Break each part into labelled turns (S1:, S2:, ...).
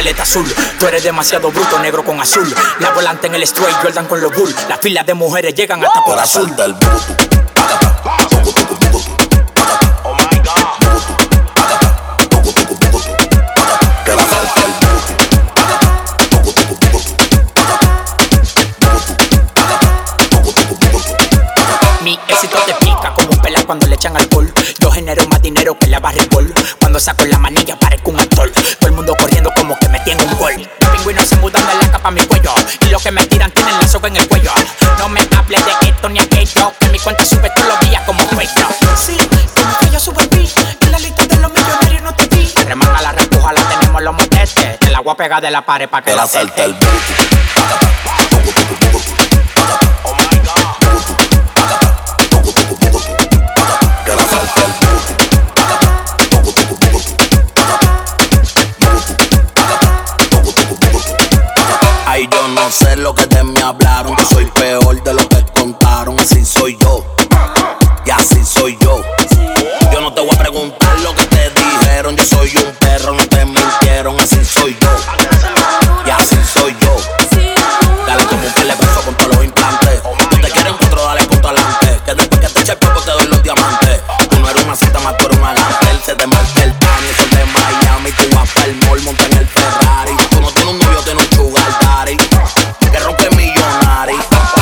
S1: pileta azul. Tú eres demasiado bruto, negro con azul. La volante en el straight, Jordan con los bull. Las filas de mujeres llegan hasta por azul.
S2: Del bruto.
S3: Oh my God.
S2: Que la salta el bruto.
S1: Mi éxito te pica como un pela cuando le echan alcohol. Yo genero más dinero que la barribol. Cuando saco la manilla parezco un actor. Todo el mundo corriendo como que me tiene un gol. Los pingüinos se mudan de la capa a mi cuello. Y los que me tiran tienen la soga en el cuello. No me hables de esto ni aquello, que mi cuenta sube todos los días como cuello. Sí, como que yo subo el beat. En la lista de los millonarios no te vi. Remanga la repuja, la tenemos los motetes. Te la voy a pegar de la pared pa' que
S2: Que la
S1: la
S2: salta el
S1: acepte.
S2: bruto.
S3: Oh my God.
S2: Que la salta el bruto. Ay, yo no sé lo que de mí hablaron. Yo soy peor de lo que contaron. Así soy yo, y así soy yo. Yo no te voy a preguntar lo que te dijeron. Yo soy un perro, no te mintieron. Así soy yo, y así soy yo. Dale como un beso con todos los implantes. Tú te quieres encontrar, dale con tu adelante. Que después que te eche el poco te doy los diamantes. Tú no eres una cita más, tú eres un alante. Él se te marca el pan, eso es de Miami. Tú vas para el mall, monta en el Ferrari. Tú no tienes un novio, tienes un sugar daddy que rompe millonario.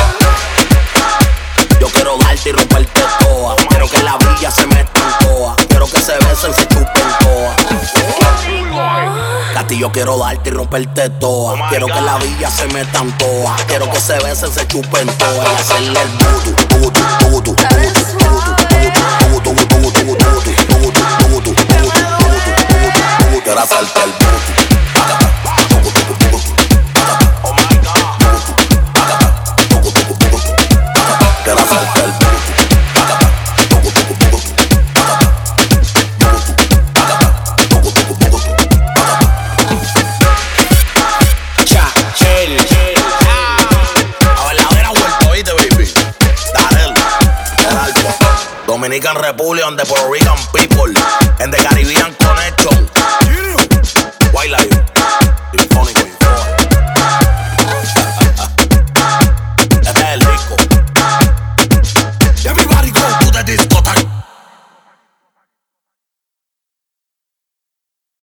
S2: Yo quiero darte y romperte toa. Quiero que la villa se meta en toa. Quiero que se besen, se chupen toa. A ti yo quiero darte y romperte toa. Quiero que la villa se meta en toa. Quiero que se besen, se chupen toa. Y hacerle el voodoo, voodoo, voodoo, quiero hacerte el voodoo.
S3: Oh my God.
S2: Quiero hacerte el voodoo. Dominican Republic and the Puerto Rican people and the Caribbean